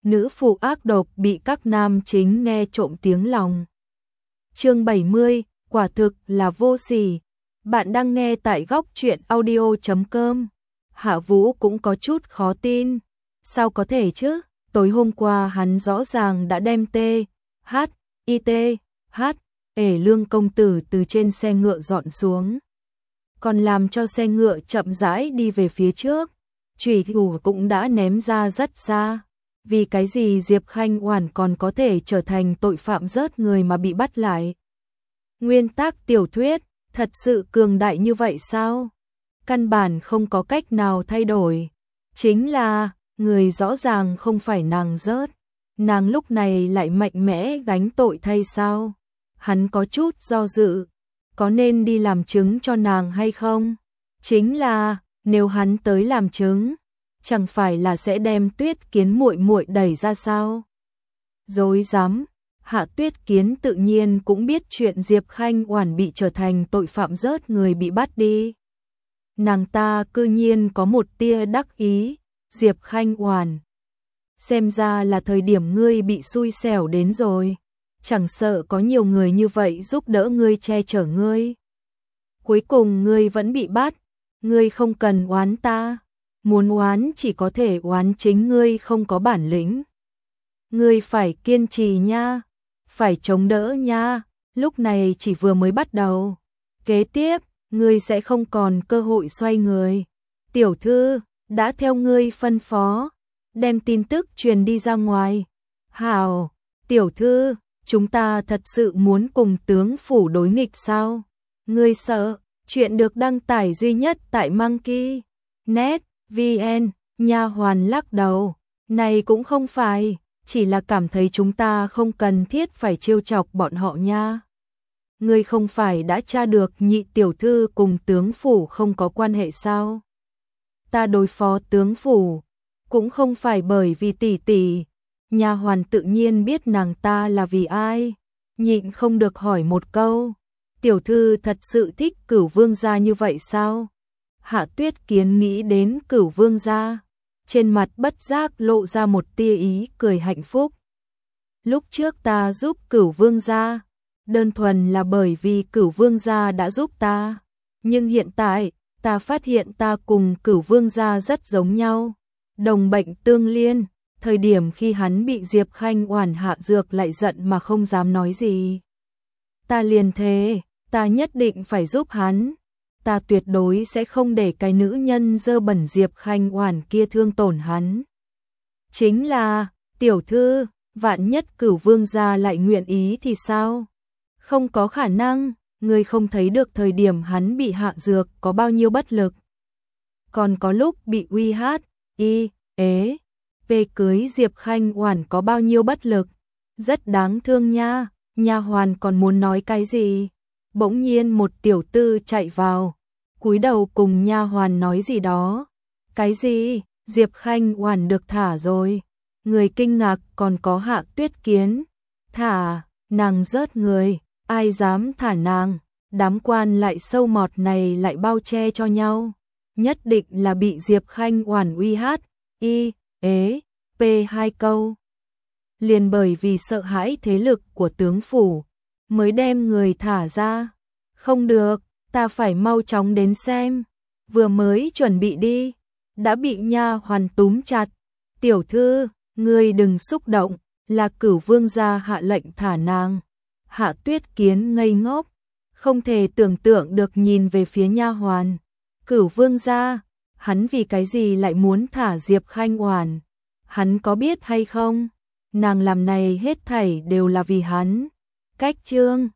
nữ phụ ác độc bị các nam chính nghe trộm tiếng lòng. Chương 70, quả thực là vô sỉ. Bạn đang nghe tại góc truyện audio.com. Hạ Vũ cũng có chút khó tin. Sao có thể chứ? Tối hôm qua hắn rõ ràng đã đem Lương công tử từ trên xe ngựa dọn xuống. Còn làm cho xe ngựa chậm rãi đi về phía trước. Chủy thủ cũng đã ném ra rất xa. Vì cái gì Diệp Khanh Oản còn có thể trở thành tội phạm rớt người mà bị bắt lại? Nguyên tác tiểu thuyết, thật sự cường đại như vậy sao? Căn bản không có cách nào thay đổi. Chính là, người rõ ràng không phải nàng rớt. Nàng lúc này lại mạnh mẽ gánh tội thay sao? Hắn có chút do dự. Có nên đi làm chứng cho nàng hay không? Chính là, nếu hắn tới làm chứng, chẳng phải là sẽ đem Tuyết Kiến muội muội đẩy ra sao? Dối dám. Hạ Tuyết Kiến tự nhiên cũng biết chuyện Diệp Khanh Oản bị trở thành tội phạm rớt người bị bắt đi. Nàng ta cư nhiên có một tia đắc ý. Diệp Khanh Oản, xem ra là thời điểm ngươi bị xui xẻo đến rồi. Chẳng sợ có nhiều người như vậy giúp đỡ ngươi, che chở ngươi. Cuối cùng ngươi vẫn bị bắt. Ngươi không cần oán ta. Muốn oán chỉ có thể oán chính ngươi không có bản lĩnh. Ngươi phải kiên trì nha. Phải chống đỡ nha. Lúc này chỉ vừa mới bắt đầu. Kế tiếp, ngươi sẽ không còn cơ hội xoay người. Tiểu thư, đã theo ngươi phân phó. Đem tin tức truyền đi ra ngoài. Hảo, tiểu thư, chúng ta thật sự muốn cùng tướng phủ đối nghịch sao? Ngươi sợ? Chuyện được đăng tải duy nhất tại Monkey.net VN. Nha hoàn lắc đầu. Này cũng không phải, chỉ là cảm thấy chúng ta không cần thiết phải trêu chọc bọn họ nha. Ngươi không phải đã tra được nhị tiểu thư cùng tướng phủ không có quan hệ sao? Ta đối phó tướng phủ cũng không phải bởi vì tỷ tỷ. Nha hoàn tự nhiên biết nàng ta là vì ai, nhịn không được hỏi một câu. Tiểu thư thật sự thích Cửu Vương gia như vậy sao? Hạ Tuyết Kiến nghĩ đến Cửu Vương gia, trên mặt bất giác lộ ra một tia ý cười hạnh phúc. Lúc trước ta giúp Cửu Vương gia, đơn thuần là bởi vì Cửu Vương gia đã giúp ta, nhưng hiện tại, ta phát hiện ta cùng Cửu Vương gia rất giống nhau, đồng bệnh tương liên. Thời điểm khi hắn bị Diệp Khanh Oản hạ dược lại giận mà không dám nói gì. Ta liền thề, ta nhất định phải giúp hắn. Ta tuyệt đối sẽ không để cái nữ nhân dơ bẩn Diệp Khanh Oản kia thương tổn hắn. Chính là, tiểu thư, vạn nhất Cửu Vương gia lại nguyện ý thì sao? Không có khả năng, ngươi không thấy được thời điểm hắn bị hạ dược có bao nhiêu bất lực. Còn có lúc bị về cưới Diệp Khanh Oản có bao nhiêu bất lực. Rất đáng thương nha. Nha hoàn còn muốn nói cái gì, bỗng nhiên một tiểu tư chạy vào, cúi đầu cùng nha hoàn nói gì đó. Cái gì? Diệp Khanh Oản được thả rồi? Người kinh ngạc còn có Hạ Tuyết Kiến. Thả? Nàng rớt người, ai dám thả nàng? Đám quan lại sâu mọt này lại bao che cho nhau, nhất định là bị Diệp Khanh Oản hai câu. Liền bởi vì sợ hãi thế lực của tướng phủ, mới đem người thả ra. Không được, ta phải mau chóng đến xem. Vừa mới chuẩn bị đi, đã bị nha hoàn túm chặt. Tiểu thư, ngươi đừng xúc động, là Cửu Vương gia hạ lệnh thả nàng. Hạ Tuyết Kiến ngây ngốc, không thể tưởng tượng được nhìn về phía nha hoàn. Cửu Vương gia, hắn vì cái gì lại muốn thả Diệp Khanh Oản? Hắn có biết hay không? Nàng làm này hết thảy đều là vì hắn. Cách chương